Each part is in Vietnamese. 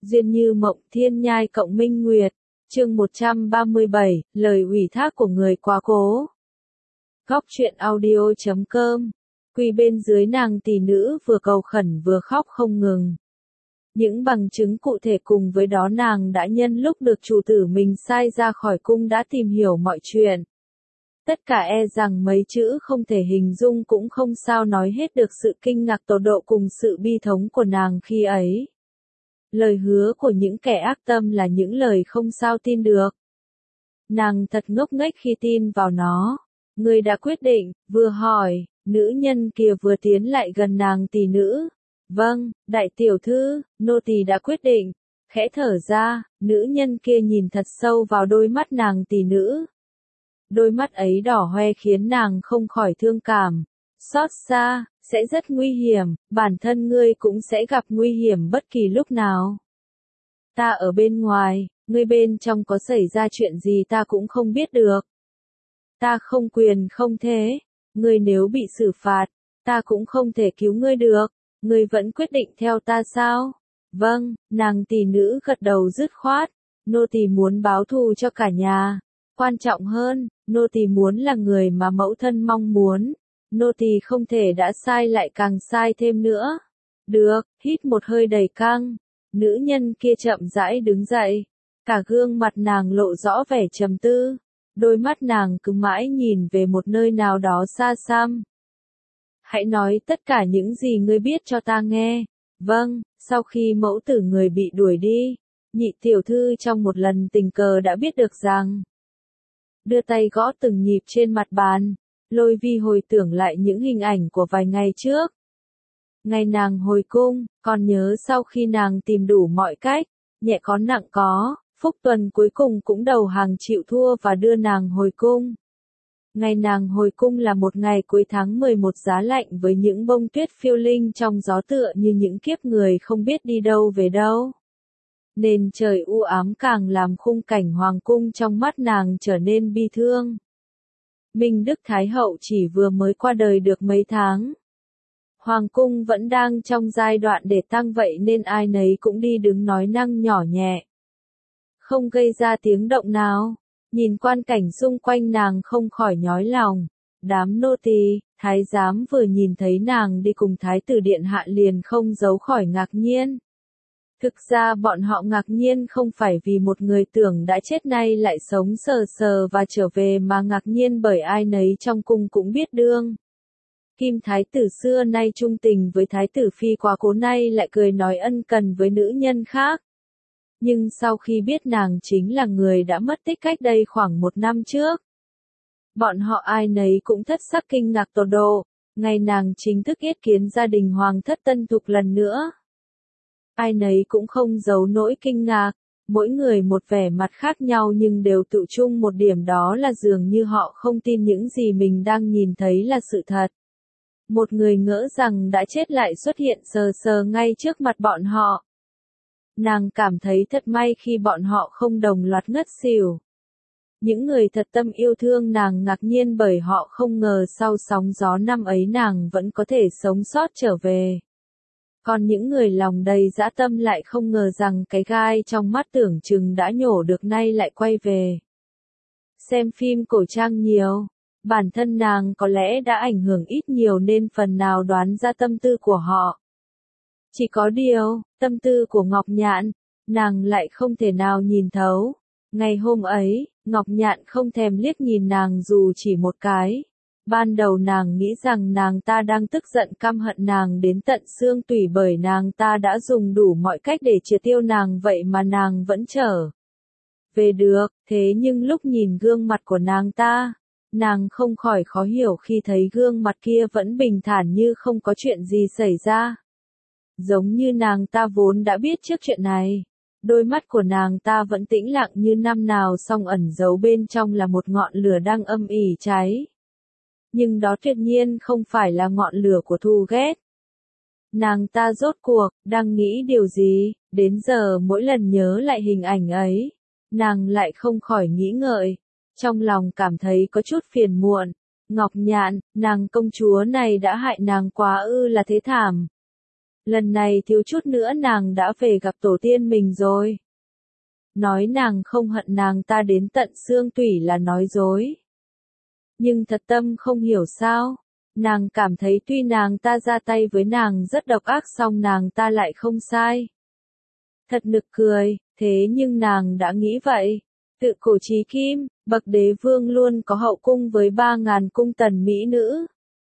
Duyên như mộng, thiên nhai cộng minh nguyệt. Chương 137, lời ủy thác của người quá cố. Góc truyện audio.com. Quy bên dưới nàng tỷ nữ vừa cầu khẩn vừa khóc không ngừng. Những bằng chứng cụ thể cùng với đó nàng đã nhân lúc được chủ tử mình sai ra khỏi cung đã tìm hiểu mọi chuyện. Tất cả e rằng mấy chữ không thể hình dung cũng không sao nói hết được sự kinh ngạc tột độ cùng sự bi thống của nàng khi ấy. Lời hứa của những kẻ ác tâm là những lời không sao tin được. Nàng thật ngốc nghếch khi tin vào nó. Ngươi đã quyết định, vừa hỏi, nữ nhân kia vừa tiến lại gần nàng tỷ nữ. Vâng, đại tiểu thư, nô tỳ đã quyết định. Khẽ thở ra, nữ nhân kia nhìn thật sâu vào đôi mắt nàng tỷ nữ. Đôi mắt ấy đỏ hoe khiến nàng không khỏi thương cảm. Xót xa, sẽ rất nguy hiểm, bản thân ngươi cũng sẽ gặp nguy hiểm bất kỳ lúc nào. Ta ở bên ngoài, ngươi bên trong có xảy ra chuyện gì ta cũng không biết được. Ta không quyền không thế, ngươi nếu bị xử phạt, ta cũng không thể cứu ngươi được, ngươi vẫn quyết định theo ta sao? Vâng, nàng tỷ nữ gật đầu dứt khoát, nô tỳ muốn báo thù cho cả nhà. Quan trọng hơn, nô tỳ muốn là người mà mẫu thân mong muốn. Nô tỳ không thể đã sai lại càng sai thêm nữa. Được, hít một hơi đầy căng. Nữ nhân kia chậm rãi đứng dậy. Cả gương mặt nàng lộ rõ vẻ trầm tư. Đôi mắt nàng cứ mãi nhìn về một nơi nào đó xa xăm. Hãy nói tất cả những gì ngươi biết cho ta nghe. Vâng, sau khi mẫu tử người bị đuổi đi, nhị tiểu thư trong một lần tình cờ đã biết được rằng. Đưa tay gõ từng nhịp trên mặt bàn. Lôi Vi hồi tưởng lại những hình ảnh của vài ngày trước. Ngày nàng hồi cung, còn nhớ sau khi nàng tìm đủ mọi cách, nhẹ có nặng có, Phúc Tuần cuối cùng cũng đầu hàng chịu thua và đưa nàng hồi cung. Ngày nàng hồi cung là một ngày cuối tháng 11 giá lạnh với những bông tuyết phiêu linh trong gió tựa như những kiếp người không biết đi đâu về đâu. Nên trời u ám càng làm khung cảnh hoàng cung trong mắt nàng trở nên bi thương. Minh Đức Thái Hậu chỉ vừa mới qua đời được mấy tháng. Hoàng cung vẫn đang trong giai đoạn để tang vậy nên ai nấy cũng đi đứng nói năng nhỏ nhẹ. Không gây ra tiếng động nào. Nhìn quan cảnh xung quanh nàng không khỏi nhói lòng. Đám nô tỳ, thái giám vừa nhìn thấy nàng đi cùng thái tử điện hạ liền không giấu khỏi ngạc nhiên. Thực ra bọn họ ngạc nhiên không phải vì một người tưởng đã chết nay lại sống sờ sờ và trở về mà ngạc nhiên bởi ai nấy trong cung cũng biết đương. Kim thái tử xưa nay trung tình với thái tử phi quá cố nay lại cười nói ân cần với nữ nhân khác. Nhưng sau khi biết nàng chính là người đã mất tích cách đây khoảng 1 năm trước. Bọn họ ai nấy cũng thất sắc kinh ngạc tột độ, ngày nàng chính thức yết kiến gia đình hoàng thất Tân Thục lần nữa. Ai nấy cũng không giấu nỗi kinh ngạc, mỗi người một vẻ mặt khác nhau nhưng đều tự chung một điểm đó là dường như họ không tin những gì mình đang nhìn thấy là sự thật. Một người ngỡ rằng đã chết lại xuất hiện sờ sờ ngay trước mặt bọn họ. Nàng cảm thấy thật may khi bọn họ không đồng loạt ngất xỉu. Những người thật tâm yêu thương nàng ngạc nhiên bởi họ không ngờ sau sóng gió năm ấy nàng vẫn có thể sống sót trở về. Còn những người lòng đầy dã tâm lại không ngờ rằng cái gai trong mắt tưởng chừng đã nhổ được nay lại quay về. Xem phim cổ trang nhiều, bản thân nàng có lẽ đã ảnh hưởng ít nhiều nên phần nào đoán ra tâm tư của họ. Chỉ có điều, tâm tư của Ngọc Nhạn, nàng lại không thể nào nhìn thấu. Ngày hôm ấy, Ngọc Nhạn không thèm liếc nhìn nàng dù chỉ một cái. Ban đầu nàng nghĩ rằng nàng ta đang tức giận căm hận nàng đến tận xương tủy bởi nàng ta đã dùng đủ mọi cách để triệt tiêu nàng vậy mà nàng vẫn trở về được. Thế nhưng lúc nhìn gương mặt của nàng ta, nàng không khỏi khó hiểu khi thấy gương mặt kia vẫn bình thản như không có chuyện gì xảy ra. Giống như nàng ta vốn đã biết trước chuyện này. Đôi mắt của nàng ta vẫn tĩnh lặng như năm nào song ẩn giấu bên trong là một ngọn lửa đang âm ỉ cháy. Nhưng đó tuyệt nhiên không phải là ngọn lửa của thù ghét. Nàng ta rốt cuộc, đang nghĩ điều gì, đến giờ mỗi lần nhớ lại hình ảnh ấy, nàng lại không khỏi nghĩ ngợi, trong lòng cảm thấy có chút phiền muộn. Ngọc Nhạn, nàng công chúa này đã hại nàng quá ư là thế thảm. Lần này thiếu chút nữa nàng đã về gặp tổ tiên mình rồi. Nói nàng không hận nàng ta đến tận xương tủy là nói dối. Nhưng thật tâm không hiểu sao. Nàng cảm thấy tuy nàng ta ra tay với nàng rất độc ác song nàng ta lại không sai. Thật nực cười, thế nhưng nàng đã nghĩ vậy. Tự cổ chí kim, bậc đế vương luôn có hậu cung với 3.000 cung tần mỹ nữ.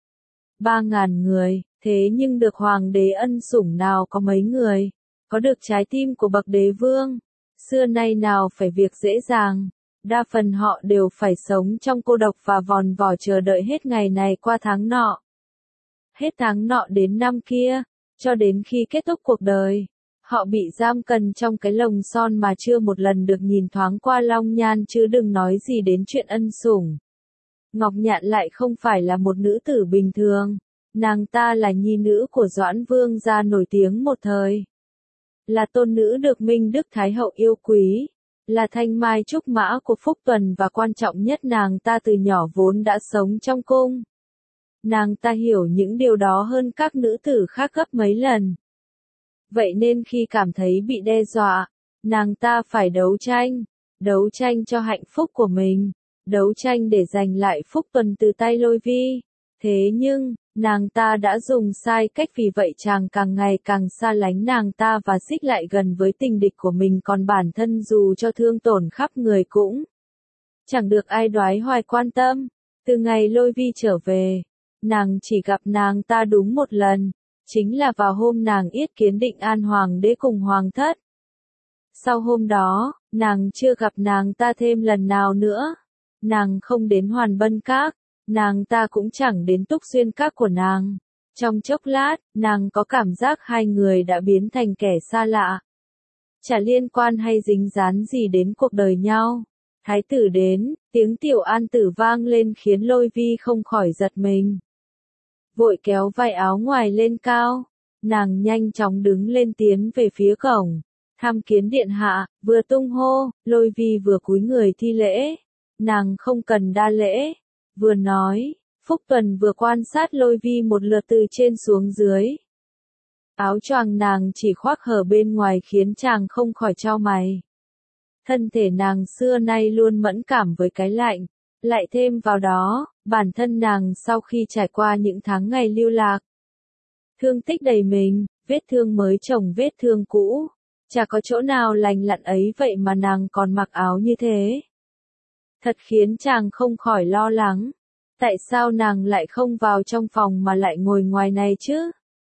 3.000 người, thế nhưng được hoàng đế ân sủng nào có mấy người. Có được trái tim của bậc đế vương. Xưa nay nào phải việc dễ dàng. Đa phần họ đều phải sống trong cô độc và vòn vò chờ đợi hết ngày này qua tháng nọ. Hết tháng nọ đến năm kia, cho đến khi kết thúc cuộc đời. Họ bị giam cầm trong cái lồng son mà chưa một lần được nhìn thoáng qua long nhan chứ đừng nói gì đến chuyện ân sủng. Ngọc Nhạn lại không phải là một nữ tử bình thường. Nàng ta là nhi nữ của Doãn Vương gia nổi tiếng một thời. Là tôn nữ được Minh Đức Thái Hậu yêu quý. Là thanh mai trúc mã của Phúc Tuần và quan trọng nhất nàng ta từ nhỏ vốn đã sống trong cung. Nàng ta hiểu những điều đó hơn các nữ tử khác gấp mấy lần. Vậy nên khi cảm thấy bị đe dọa, nàng ta phải đấu tranh cho hạnh phúc của mình, đấu tranh để giành lại Phúc Tuần từ tay Lôi Vi. Thế nhưng, nàng ta đã dùng sai cách vì vậy chàng càng ngày càng xa lánh nàng ta và xích lại gần với tình địch của mình còn bản thân dù cho thương tổn khắp người cũng chẳng được ai đoái hoài quan tâm. Từ ngày Lôi Vi trở về, nàng chỉ gặp nàng ta đúng một lần, chính là vào hôm nàng yết kiến Định An hoàng đế cùng hoàng thất. Sau hôm đó, nàng chưa gặp nàng ta thêm lần nào nữa. Nàng không đến Hoàn Bân Các, nàng ta cũng chẳng đến Túc Xuyên Các của nàng. Trong chốc lát, nàng có cảm giác hai người đã biến thành kẻ xa lạ. Chả liên quan hay dính dán gì đến cuộc đời nhau. Thái tử đến, tiếng Tiểu An tử vang lên khiến Lôi Vi không khỏi giật mình. Vội kéo vai áo ngoài lên cao, nàng nhanh chóng đứng lên tiến về phía cổng. Tham kiến điện hạ, vừa tung hô, Lôi Vi vừa cúi người thi lễ. Nàng không cần đa lễ, vừa nói, Phúc Tuần vừa quan sát Lôi Vi một lượt từ trên xuống dưới. Áo choàng nàng chỉ khoác hở bên ngoài khiến chàng không khỏi chau mày. Thân thể nàng xưa nay luôn mẫn cảm với cái lạnh, lại thêm vào đó, bản thân nàng sau khi trải qua những tháng ngày lưu lạc. Thương tích đầy mình, vết thương mới chồng vết thương cũ, chả có chỗ nào lành lặn ấy vậy mà nàng còn mặc áo như thế. Thật khiến chàng không khỏi lo lắng. Tại sao nàng lại không vào trong phòng mà lại ngồi ngoài này chứ?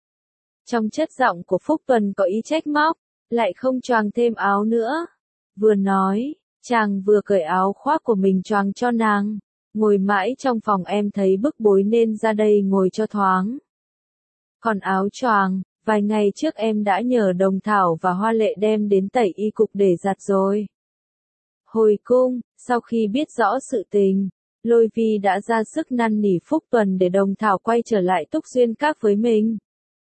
Trong chất giọng của Phúc Tuần có ý trách móc, lại không choàng thêm áo nữa. Vừa nói, chàng vừa cởi áo khoác của mình choàng cho nàng. Ngồi mãi trong phòng em thấy bức bối nên ra đây ngồi cho thoáng. Còn áo choàng, vài ngày trước em đã nhờ Đồng Thảo và Hoa Lệ đem đến tẩy y cục để giặt rồi. Hồi cung, sau khi biết rõ sự tình, Lôi Vi đã ra sức năn nỉ Phúc Tuần để Đồng Thảo quay trở lại Túc Xuyên Các với mình.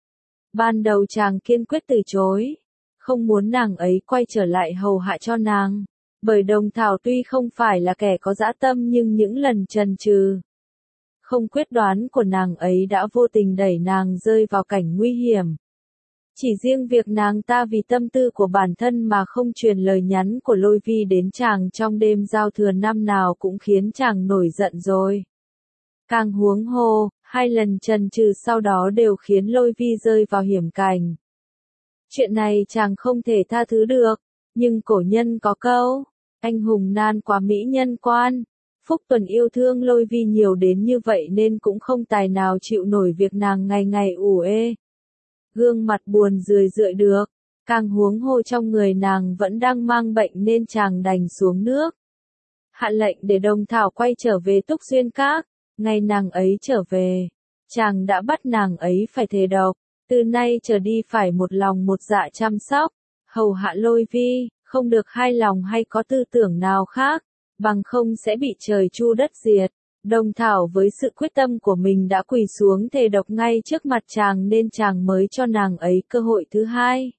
Ban đầu chàng kiên quyết từ chối, không muốn nàng ấy quay trở lại hầu hạ cho nàng, bởi Đồng Thảo tuy không phải là kẻ có dã tâm nhưng những lần chần chừ, không quyết đoán của nàng ấy đã vô tình đẩy nàng rơi vào cảnh nguy hiểm. Chỉ riêng việc nàng ta vì tâm tư của bản thân mà không truyền lời nhắn của Lôi Vi đến chàng trong đêm giao thừa năm nào cũng khiến chàng nổi giận rồi. Càng huống hồ, hai lần chần chừ sau đó đều khiến Lôi Vi rơi vào hiểm cảnh. Chuyện này chàng không thể tha thứ được, nhưng cổ nhân có câu, anh hùng nan quá mỹ nhân quan. Phúc Tuần yêu thương Lôi Vi nhiều đến như vậy nên cũng không tài nào chịu nổi việc nàng ngày ngày ủ ê. Gương mặt buồn rười rượi được, càng huống hồ trong người nàng vẫn đang mang bệnh nên chàng đành xuống nước. Hạ lệnh để Đồng Thảo quay trở về Túc Xuyên Các, ngày nàng ấy trở về, chàng đã bắt nàng ấy phải thề độc, từ nay trở đi phải một lòng một dạ chăm sóc, hầu hạ Lôi Vi, không được hai lòng hay có tư tưởng nào khác, bằng không sẽ bị trời chu đất diệt. Đồng Thảo với sự quyết tâm của mình đã quỳ xuống thề độc ngay trước mặt chàng nên chàng mới cho nàng ấy cơ hội thứ hai.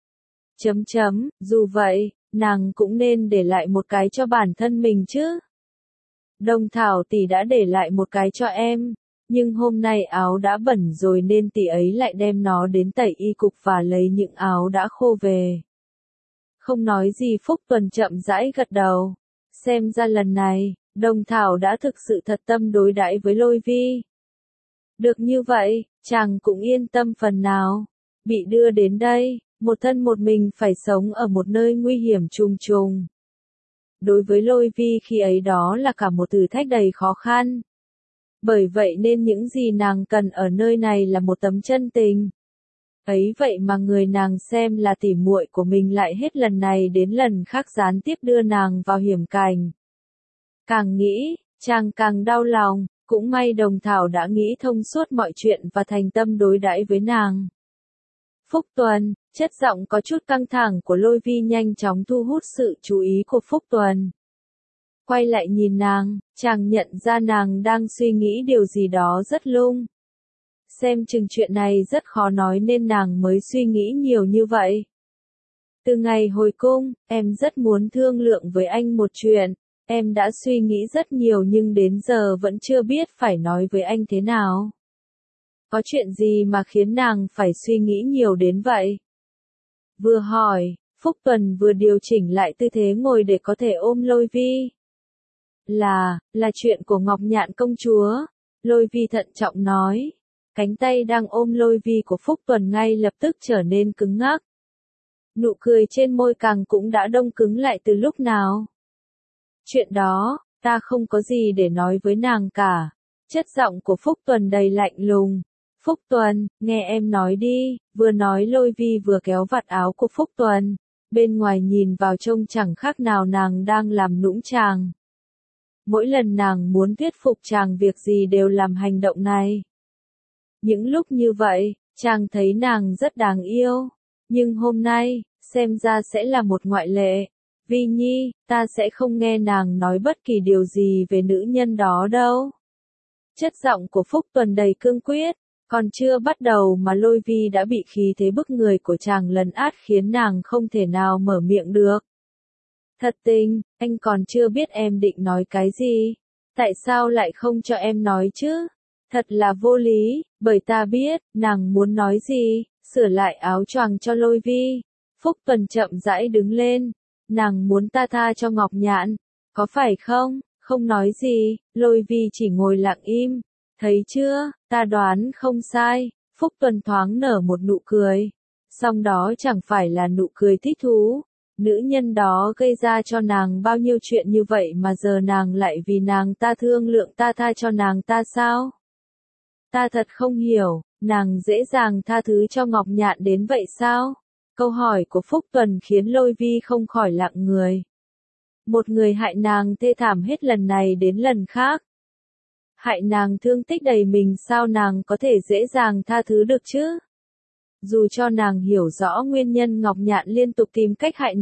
Dù vậy, nàng cũng nên để lại một cái cho bản thân mình chứ. Đồng Thảo tỷ đã để lại một cái cho em, Nhưng hôm nay áo đã bẩn rồi nên tỷ ấy lại đem nó đến tẩy y cục và lấy những áo đã khô về. Không nói gì Phúc Tuần chậm rãi gật đầu. Xem ra lần này, Đồng Thảo đã thực sự thật tâm đối đãi với Lôi Vi. Được như vậy, chàng cũng yên tâm phần nào. Bị đưa đến đây, một thân một mình phải sống ở một nơi nguy hiểm trùng trùng. Đối với Lôi Vi khi ấy đó là cả một thử thách đầy khó khăn. Bởi vậy nên những gì nàng cần ở nơi này là một tấm chân tình. Ấy vậy mà người nàng xem là tỉ muội của mình lại hết lần này đến lần khác gián tiếp đưa nàng vào hiểm cảnh. Càng nghĩ, chàng càng đau lòng, cũng may Đồng Thảo đã nghĩ thông suốt mọi chuyện và thành tâm đối đãi với nàng. Phúc Tuần, chất giọng có chút căng thẳng của Lôi Vi nhanh chóng thu hút sự chú ý của Phúc Tuần. Quay lại nhìn nàng, chàng nhận ra nàng đang suy nghĩ điều gì đó rất lung. Xem chừng chuyện này rất khó nói nên nàng mới suy nghĩ nhiều như vậy. Từ ngày hồi cung, em rất muốn thương lượng với anh một chuyện. Em đã suy nghĩ rất nhiều nhưng đến giờ vẫn chưa biết phải nói với anh thế nào. Có chuyện gì mà khiến nàng phải suy nghĩ nhiều đến vậy? Vừa hỏi, Phúc Tuần vừa điều chỉnh lại tư thế ngồi để có thể ôm Lôi Vi. Là chuyện của Ngọc Nhạn công chúa. Lôi Vi thận trọng nói. Cánh tay đang ôm Lôi Vi của Phúc Tuần ngay lập tức trở nên cứng ngắc. Nụ cười trên môi càng cũng đã đông cứng lại từ lúc nào. Chuyện đó, ta không có gì để nói với nàng cả. Chất giọng của Phúc Tuần đầy lạnh lùng. Phúc Tuần, nghe em nói đi. Vừa nói Lôi Vi vừa kéo vạt áo của Phúc Tuần. Bên ngoài nhìn vào trông chẳng khác nào nàng đang làm nũng chàng. Mỗi lần nàng muốn thuyết phục chàng việc gì đều làm hành động này. Những lúc như vậy, chàng thấy nàng rất đáng yêu. Nhưng hôm nay, xem ra sẽ là một ngoại lệ. Vi Nhi, ta sẽ không nghe nàng nói bất kỳ điều gì về nữ nhân đó đâu. Chất giọng của Phúc Tuần đầy cương quyết, còn chưa bắt đầu mà Lôi Vi đã bị khí thế bức người của chàng lấn át khiến nàng không thể nào mở miệng được. Thật tình, anh còn chưa biết em định nói cái gì. Tại sao lại không cho em nói chứ? Thật là vô lý, bởi ta biết, nàng muốn nói gì, sửa lại áo choàng cho Lôi Vi. Phúc Tuần chậm rãi đứng lên. Nàng muốn ta tha cho Ngọc Nhạn, có phải không? Không nói gì, Lôi Vi chỉ ngồi lặng im. Thấy chưa, ta đoán không sai. Phúc Tuần thoáng nở một nụ cười. Song đó chẳng phải là nụ cười thích thú. Nữ nhân đó gây ra cho nàng bao nhiêu chuyện như vậy mà giờ nàng lại vì nàng ta thương lượng ta tha cho nàng ta sao? Ta thật không hiểu, nàng dễ dàng tha thứ cho Ngọc Nhạn đến vậy sao? Câu hỏi của Phúc Tuần khiến Lôi Vi không khỏi lặng người. Một người hại nàng thê thảm hết lần này đến lần khác. Hại nàng thương tích đầy mình sao nàng có thể dễ dàng tha thứ được chứ? Dù cho nàng hiểu rõ nguyên nhân Ngọc Nhạn liên tục tìm cách hại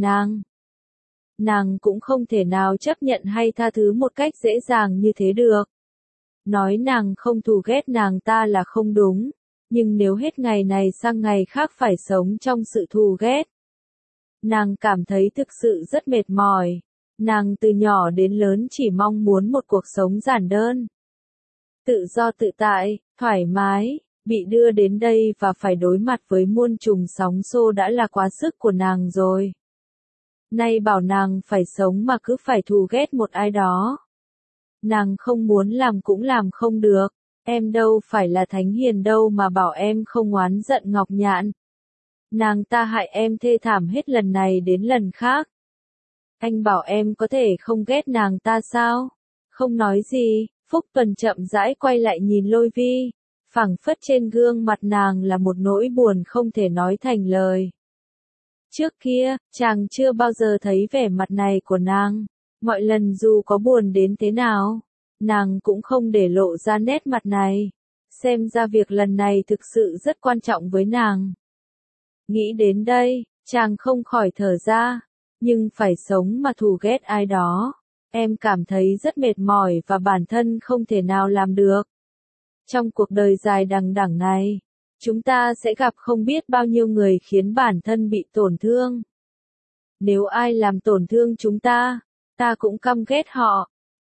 nàng cũng không thể nào chấp nhận hay tha thứ một cách dễ dàng như thế được. Nói nàng không thù ghét nàng ta là không đúng, nhưng nếu hết ngày này sang ngày khác phải sống trong sự thù ghét, nàng cảm thấy thực sự rất mệt mỏi. Nàng từ nhỏ đến lớn chỉ mong muốn một cuộc sống giản đơn, tự do tự tại, thoải mái. Bị đưa đến đây và phải đối mặt với muôn trùng sóng xô đã là quá sức của nàng rồi. Nay bảo nàng phải sống mà cứ phải thù ghét một ai đó. Nàng không muốn làm cũng làm không được. Em đâu phải là thánh hiền đâu mà bảo em không oán giận Ngọc Nhạn. Nàng ta hại em thê thảm hết lần này đến lần khác. Anh bảo em có thể không ghét nàng ta sao? Không nói gì, Phúc Tuần chậm rãi quay lại nhìn Lôi Vi. Phảng phất trên gương mặt nàng là một nỗi buồn không thể nói thành lời. Trước kia, chàng chưa bao giờ thấy vẻ mặt này của nàng. Mọi lần dù có buồn đến thế nào, nàng cũng không để lộ ra nét mặt này. Xem ra việc lần này thực sự rất quan trọng với nàng. Nghĩ đến đây, chàng không khỏi thở ra. Nhưng phải sống mà thù ghét ai đó. Em cảm thấy rất mệt mỏi và bản thân không thể nào làm được. Trong cuộc đời dài đằng đẵng này, chúng ta sẽ gặp không biết bao nhiêu người khiến bản thân bị tổn thương. Nếu ai làm tổn thương chúng ta, ta cũng căm ghét họ.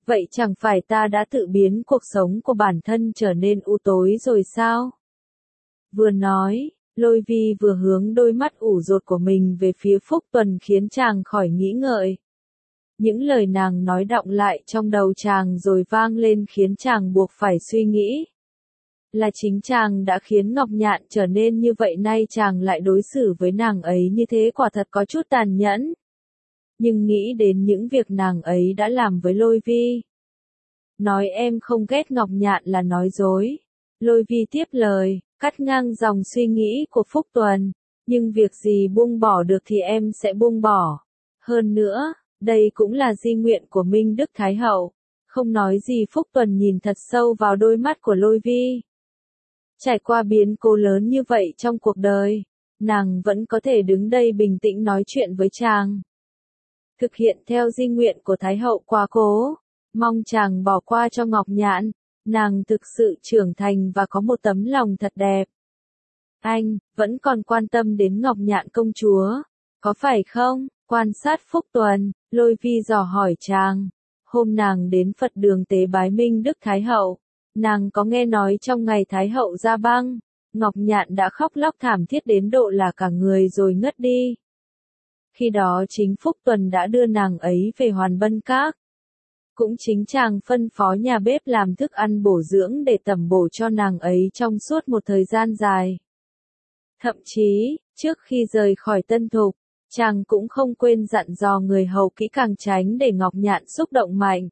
Vậy chẳng phải ta đã tự biến cuộc sống của bản thân trở nên u tối rồi sao? Vừa nói, Lôi Vi vừa hướng đôi mắt ủ rột của mình về phía Phúc Tuần khiến chàng khỏi nghĩ ngợi. Những lời nàng nói đọng lại trong đầu chàng rồi vang lên khiến chàng buộc phải suy nghĩ. Là chính chàng đã khiến Ngọc Nhạn trở nên như vậy, nay chàng lại đối xử với nàng ấy như thế, quả thật có chút tàn nhẫn. Nhưng nghĩ đến những việc nàng ấy đã làm với Lôi Vi. Nói em không ghét Ngọc Nhạn là nói dối. Lôi Vi tiếp lời, cắt ngang dòng suy nghĩ của Phúc Tuần. Nhưng việc gì buông bỏ được thì em sẽ buông bỏ. Hơn nữa, đây cũng là di nguyện của Minh Đức Thái Hậu. Không nói gì, Phúc Tuần nhìn thật sâu vào đôi mắt của Lôi Vi. Trải qua biến cố lớn như vậy trong cuộc đời, nàng vẫn có thể đứng đây bình tĩnh nói chuyện với chàng. Thực hiện theo di nguyện của Thái Hậu quá cố, mong chàng bỏ qua cho Ngọc Nhạn, nàng thực sự trưởng thành và có một tấm lòng thật đẹp. Anh, vẫn còn quan tâm đến Ngọc Nhạn công chúa, có phải không? Quan sát Phúc Tuần, Lôi Vi dò hỏi chàng. Hôm nàng đến Phật đường tế bái Minh Đức Thái Hậu, nàng có nghe nói trong ngày Thái Hậu ra băng, Ngọc Nhạn đã khóc lóc thảm thiết đến độ là cả người rồi ngất đi. Khi đó chính Phúc Tuần đã đưa nàng ấy về Hoàn Bân Các. Cũng chính chàng phân phó nhà bếp làm thức ăn bổ dưỡng để tẩm bổ cho nàng ấy trong suốt một thời gian dài. Thậm chí, trước khi rời khỏi Tân Thục, chàng cũng không quên dặn dò người hầu kỹ càng tránh để Ngọc Nhạn xúc động mạnh.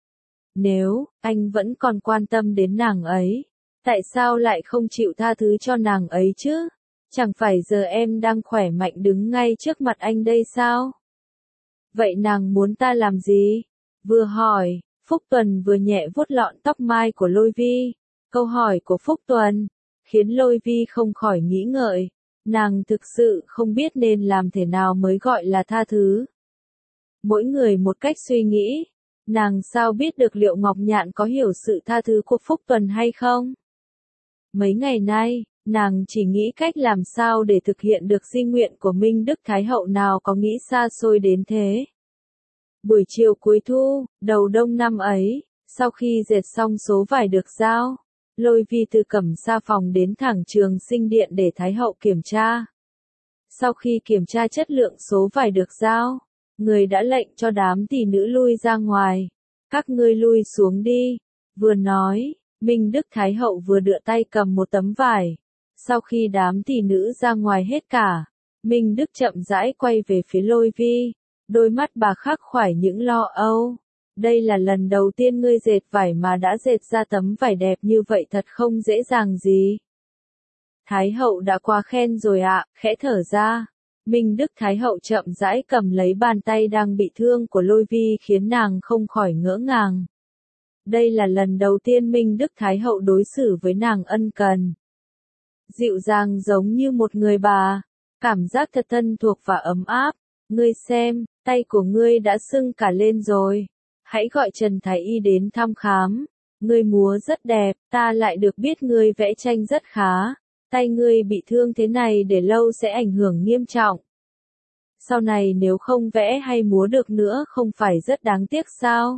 Nếu anh vẫn còn quan tâm đến nàng ấy, tại sao lại không chịu tha thứ cho nàng ấy chứ? Chẳng phải giờ em đang khỏe mạnh đứng ngay trước mặt anh đây sao? Vậy nàng muốn ta làm gì? Vừa hỏi, Phúc Tuần vừa nhẹ vuốt lọn tóc mai của Lôi Vi. Câu hỏi của Phúc Tuần khiến Lôi Vi không khỏi nghĩ ngợi. Nàng thực sự không biết nên làm thế nào mới gọi là tha thứ. Mỗi người một cách suy nghĩ. Nàng sao biết được liệu Ngọc Nhạn có hiểu sự tha thứ của Phúc Tuần hay không? Mấy ngày nay, nàng chỉ nghĩ cách làm sao để thực hiện được di nguyện của Minh Đức Thái Hậu, nào có nghĩ xa xôi đến thế. Buổi chiều cuối thu, đầu đông năm ấy, sau khi dệt xong số vải được giao, Lôi Vi từ Cẩm Sa phòng đến thẳng Trường Sinh Điện để Thái Hậu kiểm tra. Sau khi kiểm tra chất lượng số vải được giao, người đã lệnh cho đám tỷ nữ lui ra ngoài. Các ngươi lui xuống đi. Vừa nói, Minh Đức Thái Hậu vừa đưa tay cầm một tấm vải. Sau khi đám tỷ nữ ra ngoài hết cả, Minh Đức chậm rãi quay về phía Lôi Vi. Đôi mắt bà khắc khoải những lo âu. Đây là lần đầu tiên ngươi dệt vải mà đã dệt ra tấm vải đẹp như vậy, thật không dễ dàng gì. Thái Hậu đã quá khen rồi ạ, khẽ thở ra. Minh Đức Thái Hậu chậm rãi cầm lấy bàn tay đang bị thương của Lôi Vi khiến nàng không khỏi ngỡ ngàng. Đây là lần đầu tiên Minh Đức Thái Hậu đối xử với nàng ân cần. Dịu dàng giống như một người bà, cảm giác thật thân thuộc và ấm áp. Ngươi xem, tay của ngươi đã sưng cả lên rồi. Hãy gọi Trần Thái Y đến thăm khám. Ngươi múa rất đẹp, ta lại được biết ngươi vẽ tranh rất khá. Tay ngươi bị thương thế này để lâu sẽ ảnh hưởng nghiêm trọng. Sau này nếu không vẽ hay múa được nữa không phải rất đáng tiếc sao?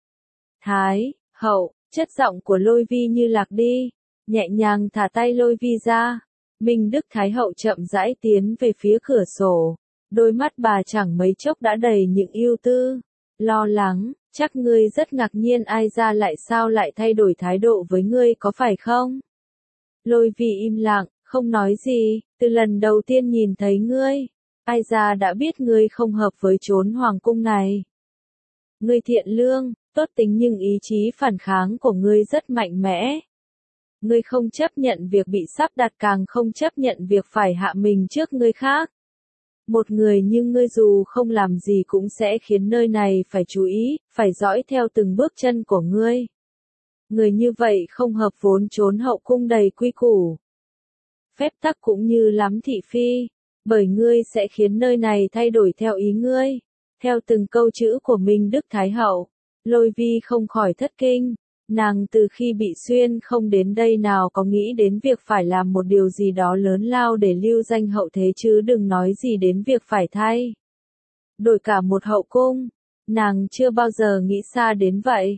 Thái Hậu, chất giọng của Lôi Vi như lạc đi, nhẹ nhàng thả tay Lôi Vi ra. Minh Đức Thái Hậu chậm rãi tiến về phía cửa sổ. Đôi mắt bà chẳng mấy chốc đã đầy những ưu tư, lo lắng. Chắc ngươi rất ngạc nhiên ai ra lại sao lại thay đổi thái độ với ngươi có phải không? Lôi Vi im lặng, không nói gì. Từ lần đầu tiên nhìn thấy ngươi, ai ra đã biết ngươi không hợp với chốn hoàng cung này. Ngươi thiện lương, tốt tính nhưng ý chí phản kháng của ngươi rất mạnh mẽ. Ngươi không chấp nhận việc bị sắp đặt, càng không chấp nhận việc phải hạ mình trước người khác. Một người như ngươi dù không làm gì cũng sẽ khiến nơi này phải chú ý, phải dõi theo từng bước chân của ngươi. Người như vậy không hợp vốn chốn hậu cung đầy quy củ. Phép tắc cũng như lắm thị phi, bởi ngươi sẽ khiến nơi này thay đổi theo ý ngươi. Theo từng câu chữ của Minh Đức Thái Hậu, Lôi Vi không khỏi thất kinh. Nàng từ khi bị xuyên không đến đây nào có nghĩ đến việc phải làm một điều gì đó lớn lao để lưu danh hậu thế, chứ đừng nói gì đến việc phải thay đổi cả một hậu cung. Nàng chưa bao giờ nghĩ xa đến vậy.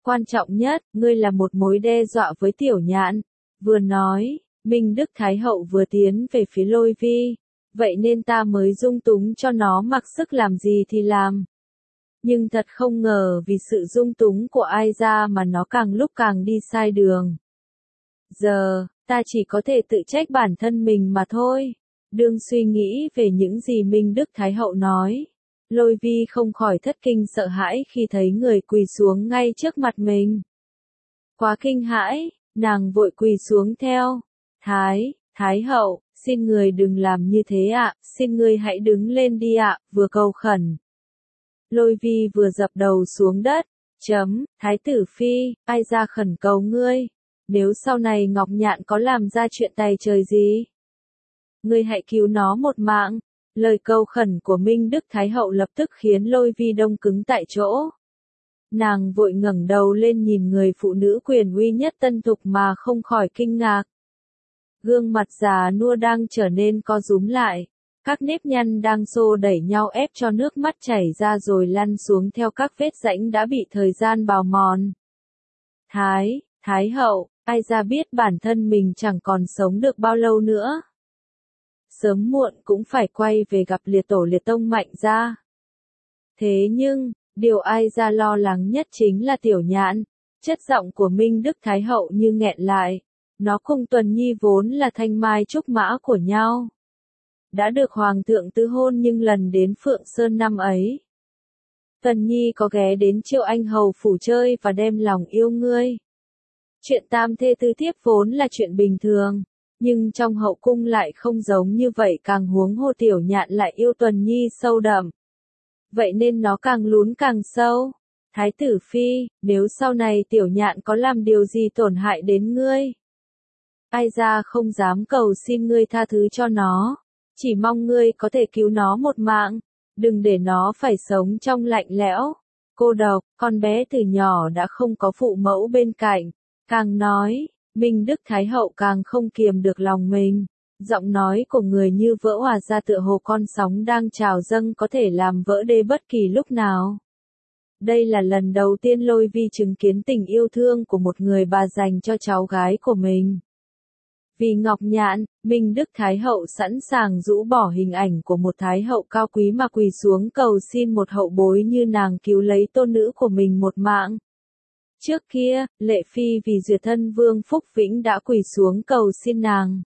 Quan trọng nhất, ngươi là một mối đe dọa với Tiểu Nhạn. Vừa nói, Minh Đức Thái Hậu vừa tiến về phía Lôi Vi. Vậy nên ta mới dung túng cho nó mặc sức làm gì thì làm. Nhưng thật không ngờ vì sự dung túng của ai ra mà nó càng lúc càng đi sai đường. Giờ, ta chỉ có thể tự trách bản thân mình mà thôi. Đương suy nghĩ về những gì Minh Đức Thái Hậu nói. Lôi Vi không khỏi thất kinh sợ hãi khi thấy người quỳ xuống ngay trước mặt mình. Quá kinh hãi, nàng vội quỳ xuống theo. Thái Hậu, xin người đừng làm như thế ạ, xin ngươi hãy đứng lên đi ạ, vừa cầu khẩn. Lôi Vi vừa dập đầu xuống đất. Thái tử Phi, ai ra khẩn cầu ngươi. Nếu sau này Ngọc Nhạn có làm ra chuyện tày trời gì, ngươi hãy cứu nó một mạng. Lời cầu khẩn của Minh Đức Thái Hậu lập tức khiến Lôi Vi đông cứng tại chỗ. Nàng vội ngẩng đầu lên nhìn người phụ nữ quyền uy nhất Tân Thục mà không khỏi kinh ngạc. Gương mặt già nua đang trở nên co rúm lại. Các nếp nhăn đang xô đẩy nhau ép cho nước mắt chảy ra rồi lăn xuống theo các vết rãnh đã bị thời gian bào mòn. Thái Hậu, ai ra biết bản thân mình chẳng còn sống được bao lâu nữa. Sớm muộn cũng phải quay về gặp liệt tổ liệt tông Mạnh gia. Thế nhưng, điều ai ra lo lắng nhất chính là Tiểu Nhạn. Chất giọng của Minh Đức Thái Hậu như nghẹn lại. Nó cùng Tuần Nhi vốn là thanh mai trúc mã của nhau. Đã được Hoàng thượng tứ hôn nhưng lần đến Phượng Sơn năm ấy. Tuần Nhi có ghé đến Triệu Anh Hầu phủ chơi và đem lòng yêu ngươi. Chuyện tam thê tứ thiếp vốn là chuyện bình thường. Nhưng trong hậu cung lại không giống như vậy, càng huống hồ Tiểu Nhạn lại yêu Tuần Nhi sâu đậm. Vậy nên nó càng lún càng sâu. Thái tử Phi, nếu sau này Tiểu Nhạn có làm điều gì tổn hại đến ngươi, ai ra không dám cầu xin ngươi tha thứ cho nó. Chỉ mong ngươi có thể cứu nó một mạng. Đừng để nó phải sống trong lạnh lẽo, cô độc. Con bé từ nhỏ đã không có phụ mẫu bên cạnh. Càng nói, Minh Đức Thái Hậu càng không kiềm được lòng mình. Giọng nói của người như vỡ hòa ra tựa hồ con sóng đang trào dâng có thể làm vỡ đê bất kỳ lúc nào. Đây là lần đầu tiên Lôi Vi chứng kiến tình yêu thương của một người bà dành cho cháu gái của mình. Vì Ngọc Nhạn, Minh Đức Thái Hậu sẵn sàng rũ bỏ hình ảnh của một Thái Hậu cao quý mà quỳ xuống cầu xin một hậu bối như nàng cứu lấy tôn nữ của mình một mạng. Trước kia, Lệ Phi vì duyệt thân Vương Phúc Vĩnh đã quỳ xuống cầu xin nàng.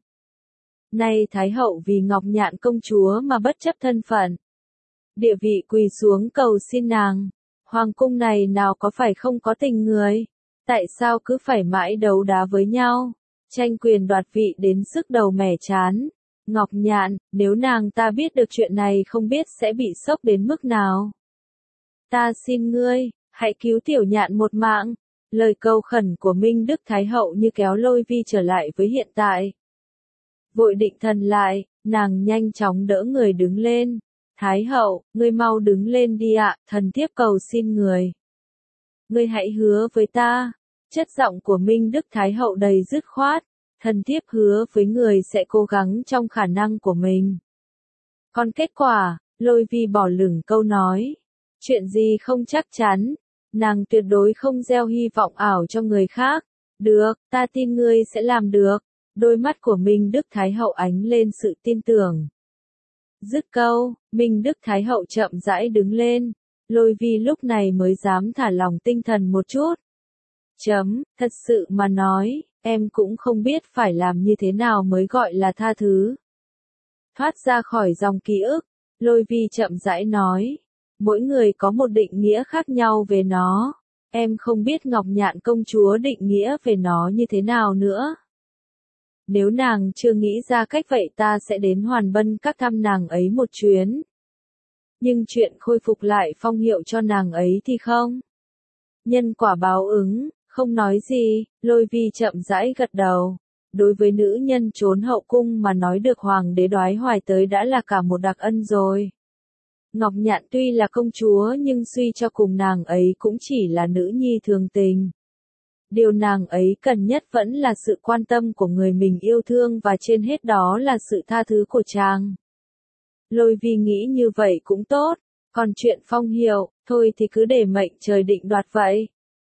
Nay Thái Hậu vì Ngọc Nhạn công chúa mà bất chấp thân phận, địa vị quỳ xuống cầu xin nàng. Hoàng cung này nào có phải không có tình người? Tại sao cứ phải mãi đấu đá với nhau? Tranh quyền đoạt vị đến sức đầu mẻ chán. Ngọc Nhạn, nếu nàng ta biết được chuyện này không biết sẽ bị sốc đến mức nào. Ta xin ngươi, hãy cứu Tiểu Nhạn một mạng. Lời cầu khẩn của Minh Đức Thái Hậu như kéo Lôi Vi trở lại với hiện tại. Vội định thần lại, nàng nhanh chóng đỡ người đứng lên. Thái Hậu, ngươi mau đứng lên đi ạ, thần thiếp cầu xin người. Ngươi hãy hứa với ta. Chất giọng của Minh Đức Thái Hậu đầy dứt khoát. Thần thiếp hứa với người sẽ cố gắng trong khả năng của mình. Còn kết quả, Lôi Vi bỏ lửng câu nói. Chuyện gì không chắc chắn. Nàng tuyệt đối không gieo hy vọng ảo cho người khác. Được, ta tin ngươi sẽ làm được. Đôi mắt của Minh Đức Thái Hậu ánh lên sự tin tưởng. Dứt câu, Minh Đức Thái Hậu chậm rãi đứng lên. Lôi Vi lúc này mới dám thả lòng tinh thần một chút. Thật sự mà nói, em cũng không biết phải làm như thế nào mới gọi là tha thứ. Thoát ra khỏi dòng ký ức, Lôi Vi chậm rãi nói. Mỗi người có một định nghĩa khác nhau về nó. Em không biết Ngọc Nhạn công chúa định nghĩa về nó như thế nào nữa. Nếu nàng chưa nghĩ ra cách vậy ta sẽ đến Hoàn Bân các thăm nàng ấy một chuyến. Nhưng chuyện khôi phục lại phong hiệu cho nàng ấy thì không. Nhân quả báo ứng, không nói gì, Lôi Vi chậm rãi gật đầu. Đối với nữ nhân trốn hậu cung mà nói được hoàng đế đoái hoài tới đã là cả một đặc ân rồi. Ngọc Nhạn tuy là công chúa nhưng suy cho cùng nàng ấy cũng chỉ là nữ nhi thường tình. Điều nàng ấy cần nhất vẫn là sự quan tâm của người mình yêu thương và trên hết đó là sự tha thứ của chàng. Lôi Vi nghĩ như vậy cũng tốt, còn chuyện phong hiệu, thôi thì cứ để mệnh trời định đoạt vậy.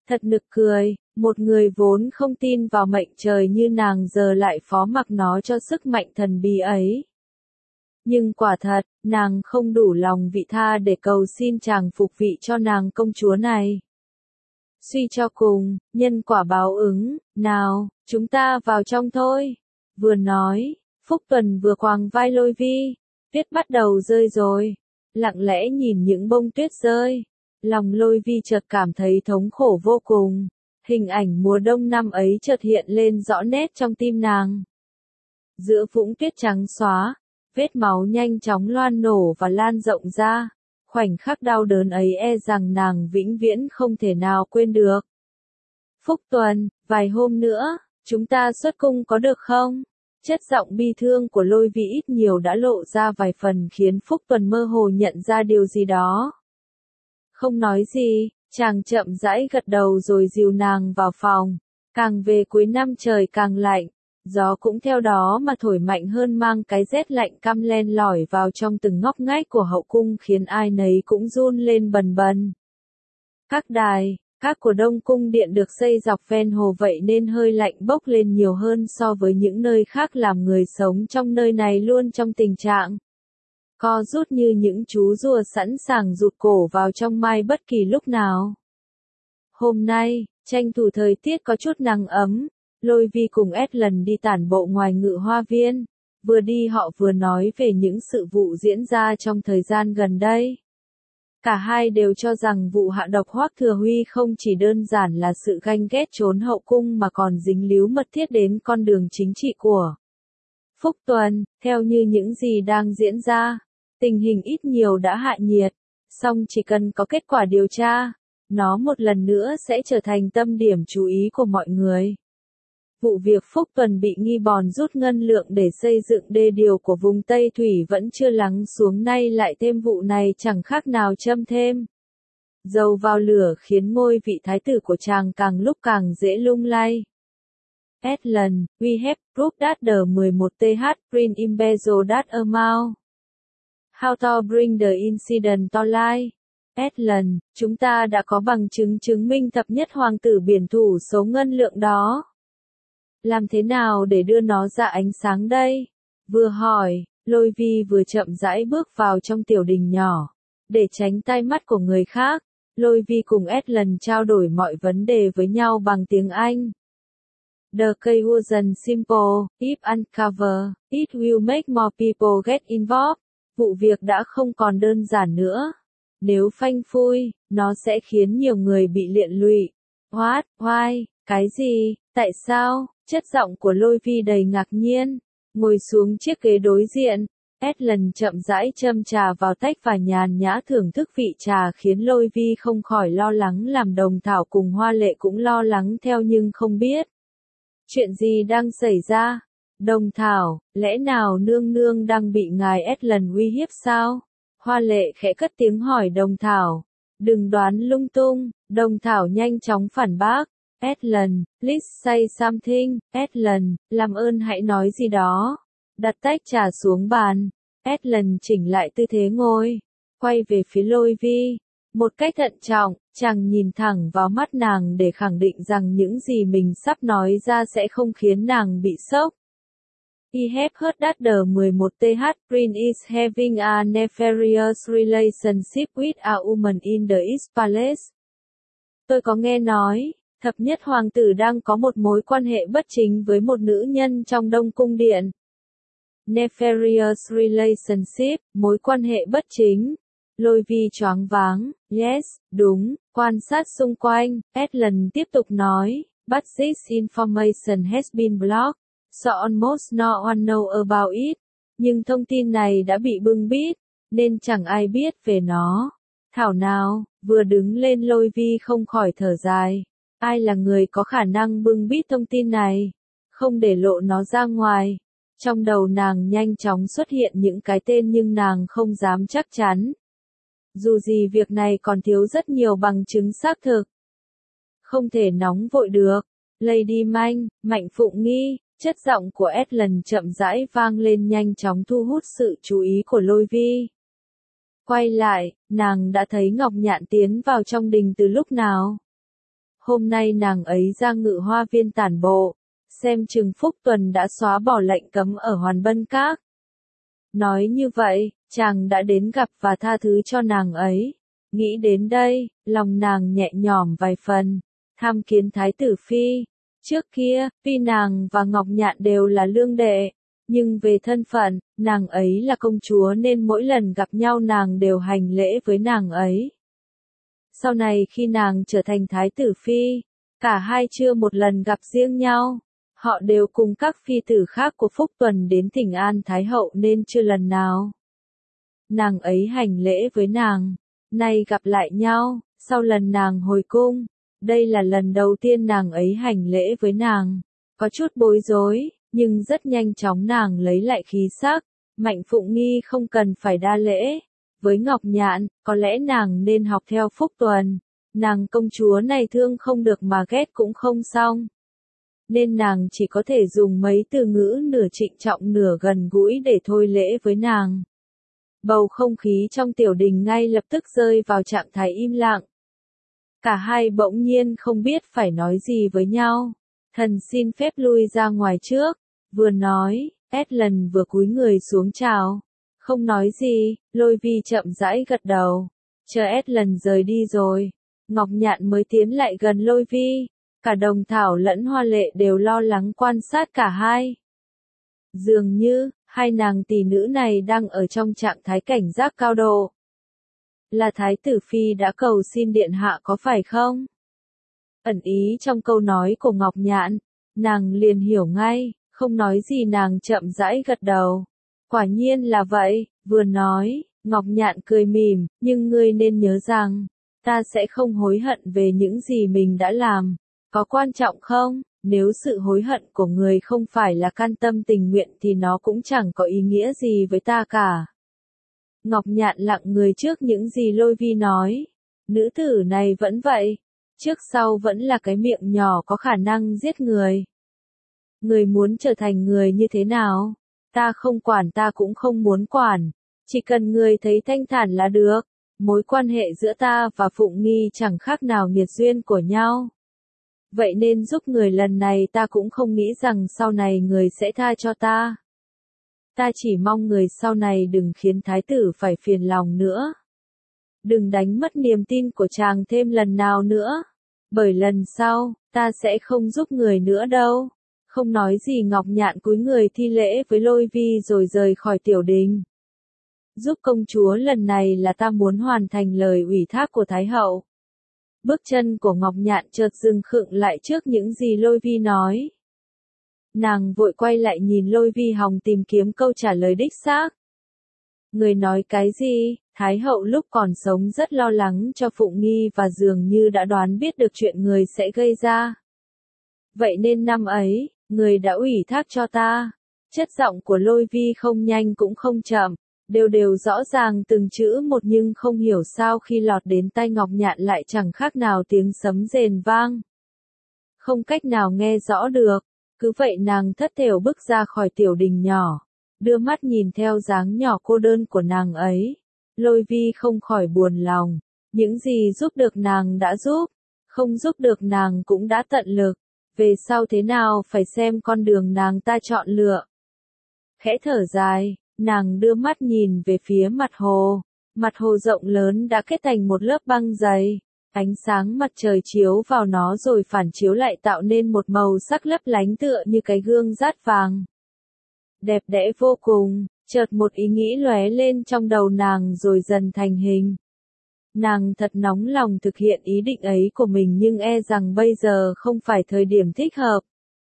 Thật nực cười, một người vốn không tin vào mệnh trời như nàng giờ lại phó mặc nó cho sức mạnh thần bí ấy. Nhưng quả thật, nàng không đủ lòng vị tha để cầu xin chàng phục vị cho nàng công chúa này. Suy cho cùng, nhân quả báo ứng, nào, chúng ta vào trong thôi. Vừa nói, Phúc Tuần vừa quàng vai Lôi Vi, tuyết bắt đầu rơi rồi. Lặng lẽ nhìn những bông tuyết rơi, lòng Lôi Vi chợt cảm thấy thống khổ vô cùng. Hình ảnh mùa đông năm ấy chợt hiện lên rõ nét trong tim nàng. Giữa vũng tuyết trắng xóa, vết máu nhanh chóng loang nổ và lan rộng ra. Khoảnh khắc đau đớn ấy e rằng nàng vĩnh viễn không thể nào quên được. Phúc Tuần, vài hôm nữa, chúng ta xuất cung có được không? Chất giọng bi thương của Lôi Vi ít nhiều đã lộ ra vài phần khiến Phúc Tuần mơ hồ nhận ra điều gì đó. Không nói gì, chàng chậm rãi gật đầu rồi dìu nàng vào phòng. Càng về cuối năm trời càng lạnh, gió cũng theo đó mà thổi mạnh hơn mang cái rét lạnh căm len lỏi vào trong từng ngóc ngách của hậu cung khiến ai nấy cũng run lên bần bần. Các đài, các của Đông Cung Điện được xây dọc ven hồ vậy nên hơi lạnh bốc lên nhiều hơn so với những nơi khác làm người sống trong nơi này luôn trong tình trạng co rút như những chú rùa sẵn sàng rụt cổ vào trong mai bất kỳ lúc nào. Hôm nay, tranh thủ thời tiết có chút nắng ấm, Lôi Vi cùng Ellen đi tản bộ ngoài Ngự Hoa Viên. Vừa đi họ vừa nói về những sự vụ diễn ra trong thời gian gần đây. Cả hai đều cho rằng vụ hạ độc Hoắc Thừa Huy không chỉ đơn giản là sự ganh ghét trốn hậu cung mà còn dính líu mật thiết đến con đường chính trị của Phúc Tuần. Theo như những gì đang diễn ra, tình hình ít nhiều đã hạ nhiệt, song chỉ cần có kết quả điều tra, nó một lần nữa sẽ trở thành tâm điểm chú ý của mọi người. Vụ việc Phúc Tuần bị nghi bòn rút ngân lượng để xây dựng đê điều của vùng Tây Thủy vẫn chưa lắng xuống, nay lại thêm vụ này chẳng khác nào châm thêm dầu vào lửa khiến ngôi vị thái tử của chàng càng lúc càng dễ lung lay. Ellen, we have proved that the 11th bring embezzled that amount. How to bring the incident to light? Ellen, chúng ta đã có bằng chứng chứng minh thập nhất hoàng tử biển thủ số ngân lượng đó. Làm thế nào để đưa nó ra ánh sáng đây? Vừa hỏi, Lôi Vi vừa chậm rãi bước vào trong tiểu đình nhỏ. Để tránh tai mắt của người khác, Lôi Vi cùng Ellen trao đổi mọi vấn đề với nhau bằng tiếng Anh. The case wasn't simple, if uncovered, it will make more people get involved. Vụ việc đã không còn đơn giản nữa. Nếu phanh phui, nó sẽ khiến nhiều người bị liên lụy. What, why, cái gì, tại sao? Chất giọng của Lôi Vi đầy ngạc nhiên. Ngồi xuống chiếc ghế đối diện, Ellen chậm rãi châm trà vào tách và nhàn nhã thưởng thức vị trà khiến Lôi Vi không khỏi lo lắng, làm Đồng Thảo cùng Hoa Lệ cũng lo lắng theo nhưng không biết chuyện gì đang xảy ra. Đồng Thảo, lẽ nào nương nương đang bị ngài Ellen uy hiếp sao? Hoa Lệ khẽ cất tiếng hỏi Đồng Thảo. Đừng đoán lung tung, Đồng Thảo nhanh chóng phản bác. Ellen, please say something. Ellen, làm ơn hãy nói gì đó. Đặt tách trà xuống bàn. Ellen chỉnh lại tư thế ngồi, quay về phía Lôi Vi. Một cách thận trọng, chàng nhìn thẳng vào mắt nàng để khẳng định rằng những gì mình sắp nói ra sẽ không khiến nàng bị sốc. I have heard that the 11th prince is having a nefarious relationship with a woman in the East Palace. Tôi có nghe nói, thập nhất hoàng tử đang có một mối quan hệ bất chính với một nữ nhân trong Đông Cung Điện. Nefarious relationship, mối quan hệ bất chính. Lôi Vi choáng váng, yes, đúng, quan sát xung quanh, Ellen tiếp tục nói, but this information has been blocked, so almost no one know about it. Nhưng thông tin này đã bị bưng bít, nên chẳng ai biết về nó. Thảo nào, vừa đứng lên Lôi Vi không khỏi thở dài. Ai là người có khả năng bưng bít thông tin này, không để lộ nó ra ngoài. Trong đầu nàng nhanh chóng xuất hiện những cái tên nhưng nàng không dám chắc chắn. Dù gì việc này còn thiếu rất nhiều bằng chứng xác thực. Không thể nóng vội được. Lady Manh, Mạnh Phụng Nghi, chất giọng của Ellen chậm rãi vang lên nhanh chóng thu hút sự chú ý của Lôi Vi. Quay lại, nàng đã thấy Ngọc Nhạn tiến vào trong đình từ lúc nào? Hôm nay nàng ấy ra Ngự Hoa Viên tản bộ, xem chừng Phúc Tuần đã xóa bỏ lệnh cấm ở Hoàn Bân Các. Nói như vậy, chàng đã đến gặp và tha thứ cho nàng ấy. Nghĩ đến đây, lòng nàng nhẹ nhõm vài phần. Tham kiến Thái tử Phi. Trước kia, tuy nàng và Ngọc Nhạn đều là lương đệ, nhưng về thân phận, nàng ấy là công chúa nên mỗi lần gặp nhau nàng đều hành lễ với nàng ấy. Sau này khi nàng trở thành Thái tử Phi, cả hai chưa một lần gặp riêng nhau. Họ đều cùng các phi tử khác của Phúc Tuần đến thỉnh an Thái hậu nên chưa lần nào nàng ấy hành lễ với nàng. Nay gặp lại nhau, sau lần nàng hồi cung, đây là lần đầu tiên nàng ấy hành lễ với nàng. Có chút bối rối, nhưng rất nhanh chóng nàng lấy lại khí sắc. Mạnh Phụng Nghi không cần phải đa lễ. Với Ngọc Nhạn, có lẽ nàng nên học theo Phúc Tuần. Nàng công chúa này thương không được mà ghét cũng không xong. Nên nàng chỉ có thể dùng mấy từ ngữ nửa trịnh trọng nửa gần gũi để thôi lễ với nàng. Bầu không khí trong tiểu đình ngay lập tức rơi vào trạng thái im lặng. Cả hai bỗng nhiên không biết phải nói gì với nhau. Thần xin phép lui ra ngoài trước. Vừa nói, Ellen vừa cúi người xuống chào. Không nói gì, Lôi Vi chậm rãi gật đầu. Chờ Ellen rời đi rồi, Ngọc Nhạn mới tiến lại gần Lôi Vi. Cả Đồng Thảo lẫn Hoa Lệ đều lo lắng quan sát cả hai. Dường như, hai nàng tỷ nữ này đang ở trong trạng thái cảnh giác cao độ. Là Thái tử Phi đã cầu xin điện hạ có phải không? Ẩn ý trong câu nói của Ngọc Nhạn, nàng liền hiểu ngay, không nói gì nàng chậm rãi gật đầu. Quả nhiên là vậy, vừa nói, Ngọc Nhạn cười mỉm, nhưng ngươi nên nhớ rằng, ta sẽ không hối hận về những gì mình đã làm. Có quan trọng không? Nếu sự hối hận của người không phải là can tâm tình nguyện thì nó cũng chẳng có ý nghĩa gì với ta cả. Ngọc Nhạn lặng người trước những gì Lôi Vi nói. Nữ tử này vẫn vậy. Trước sau vẫn là cái miệng nhỏ có khả năng giết người. Người muốn trở thành người như thế nào? Ta không quản, ta cũng không muốn quản. Chỉ cần người thấy thanh thản là được. Mối quan hệ giữa ta và Phụng Nghi chẳng khác nào nghiệt duyên của nhau. Vậy nên giúp người lần này ta cũng không nghĩ rằng sau này người sẽ tha cho ta. Ta chỉ mong người sau này đừng khiến thái tử phải phiền lòng nữa. Đừng đánh mất niềm tin của chàng thêm lần nào nữa. Bởi lần sau, ta sẽ không giúp người nữa đâu. Không nói gì Ngọc Nhạn cúi người thi lễ với Lôi Vi rồi rời khỏi tiểu đình. Giúp công chúa lần này là ta muốn hoàn thành lời ủy thác của Thái hậu. Bước chân của Ngọc Nhạn chợt dừng khựng lại trước những gì Lôi Vi nói. Nàng vội quay lại nhìn Lôi Vi hòng tìm kiếm câu trả lời đích xác. Người nói cái gì? Thái hậu lúc còn sống rất lo lắng cho Phụng Nghi và dường như đã đoán biết được chuyện người sẽ gây ra. Vậy nên năm ấy, người đã ủy thác cho ta. Chất giọng của Lôi Vi không nhanh cũng không chậm, đều rõ ràng từng chữ một, nhưng không hiểu sao khi lọt đến tai Ngọc Nhạn lại chẳng khác nào tiếng sấm rền vang. Không cách nào nghe rõ được. Cứ vậy nàng thất thểu bước ra khỏi tiểu đình nhỏ, đưa mắt nhìn theo dáng nhỏ cô đơn của nàng ấy. Lôi Vi không khỏi buồn lòng. Những gì giúp được nàng đã giúp, không giúp được nàng cũng đã tận lực. Về sau thế nào phải xem con đường nàng ta chọn lựa. Khẽ thở dài, nàng đưa mắt nhìn về phía mặt hồ. Mặt hồ rộng lớn đã kết thành một lớp băng dày. Ánh sáng mặt trời chiếu vào nó rồi phản chiếu lại tạo nên một màu sắc lấp lánh tựa như cái gương dát vàng. Đẹp đẽ vô cùng, chợt một ý nghĩ lóe lên trong đầu nàng rồi dần thành hình. Nàng thật nóng lòng thực hiện ý định ấy của mình nhưng e rằng bây giờ không phải thời điểm thích hợp.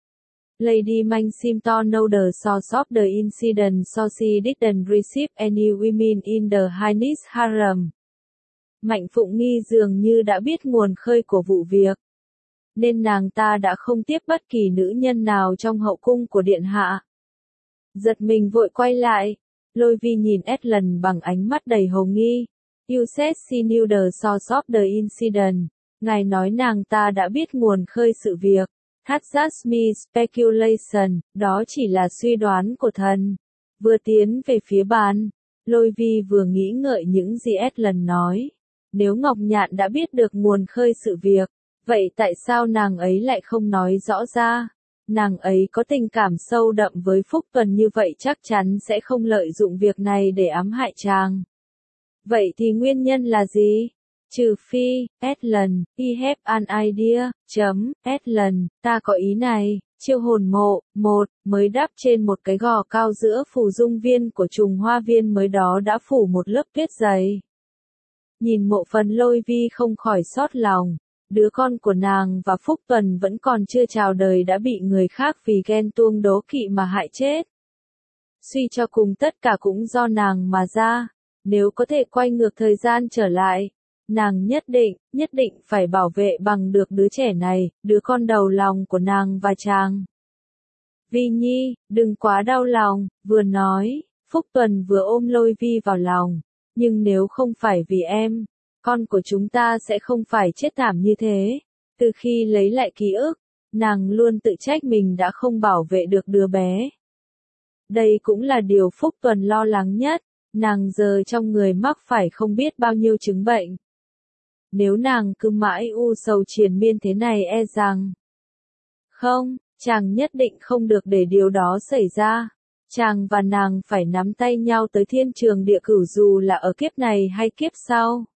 Lady Maximton know the source of the incident so she didn't receive any women in the Highness Harem. Mạnh Phụng Nghi dường như đã biết nguồn khơi của vụ việc. Nên nàng ta đã không tiếp bất kỳ nữ nhân nào trong hậu cung của điện hạ. Giật mình vội quay lại. Lôi Vi nhìn Ellen bằng ánh mắt đầy hồ nghi. You said she knew the source of the incident. Ngài nói nàng ta đã biết nguồn khơi sự việc. That's just me speculation, đó chỉ là suy đoán của thần. Vừa tiến về phía bàn, Lôi Vi vừa nghĩ ngợi những gì Ellen nói. Nếu Ngọc Nhạn đã biết được nguồn khơi sự việc, Vậy tại sao nàng ấy lại không nói rõ ra? Nàng ấy có tình cảm sâu đậm với Phúc Tuần như vậy chắc chắn sẽ không lợi dụng việc này để ám hại chàng. Vậy thì nguyên nhân là gì? Trừ phi, Ellen, I have an idea, Ellen, ta có ý này, chiêu hồn mộ, mới đắp trên một cái gò cao giữa phù dung viên của trùng hoa viên mới đó đã phủ một lớp tuyết dày. Nhìn mộ phần Lôi Vi không khỏi xót lòng, đứa con của nàng và Phúc Tuần vẫn còn chưa chào đời đã bị người khác vì ghen tuông đố kỵ mà hại chết. Suy cho cùng tất cả cũng do nàng mà ra, nếu có thể quay ngược thời gian trở lại, nàng nhất định phải bảo vệ bằng được đứa trẻ này, đứa con đầu lòng của nàng và chàng. Vi Nhi, đừng quá đau lòng, vừa nói, Phúc Tuần vừa ôm Lôi Vi vào lòng, nhưng nếu không phải vì em, con của chúng ta sẽ không phải chết thảm như thế. Từ khi lấy lại ký ức, nàng luôn tự trách mình đã không bảo vệ được đứa bé. Đây cũng là điều Phúc Tuần lo lắng nhất, nàng giờ trong người mắc phải không biết bao nhiêu chứng bệnh. Nếu nàng cứ mãi u sầu triền miên thế này e rằng... Không, chàng nhất định không được để điều đó xảy ra. Chàng và nàng phải nắm tay nhau tới thiên trường địa cửu dù là ở kiếp này hay kiếp sau.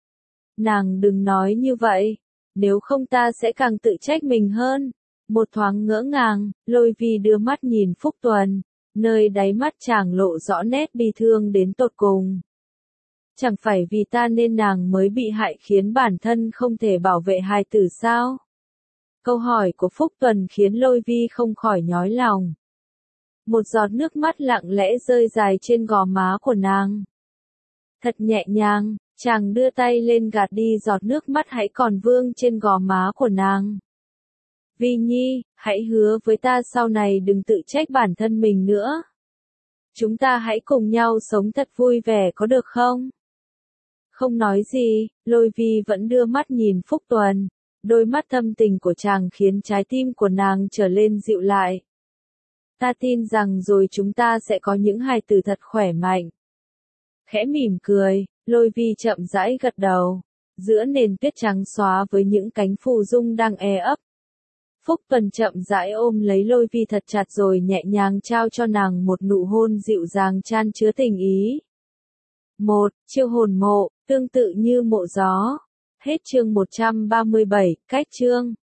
Nàng đừng nói như vậy, nếu không ta sẽ càng tự trách mình hơn. Một thoáng ngỡ ngàng, Lôi Vi đưa mắt nhìn Phúc Tuần, nơi đáy mắt chàng lộ rõ nét bi thương đến tột cùng. Chẳng phải vì ta nên nàng mới bị hại khiến bản thân không thể bảo vệ hài tử sao? Câu hỏi của Phúc Tuần khiến Lôi Vi không khỏi nhói lòng. Một giọt nước mắt lặng lẽ rơi dài trên gò má của nàng. Thật nhẹ nhàng, chàng đưa tay lên gạt đi giọt nước mắt hãy còn vương trên gò má của nàng. Vi Nhi, hãy hứa với ta sau này đừng tự trách bản thân mình nữa. Chúng ta hãy cùng nhau sống thật vui vẻ có được không? Không nói gì, Lôi Vi vẫn đưa mắt nhìn Phúc Tuần. Đôi mắt thâm tình của chàng khiến trái tim của nàng trở lên dịu lại. Ta tin rằng rồi chúng ta sẽ có những hài tử thật khỏe mạnh. Khẽ mỉm cười, Lôi Vi chậm rãi gật đầu. Giữa nền tuyết trắng xóa với những cánh phù dung đang e ấp. Phúc Tuần chậm rãi ôm lấy Lôi Vi thật chặt rồi nhẹ nhàng trao cho nàng một nụ hôn dịu dàng chan chứa tình ý. Chiêu hồn mộ, tương tự như mộ gió. Hết chương 137, cách chương.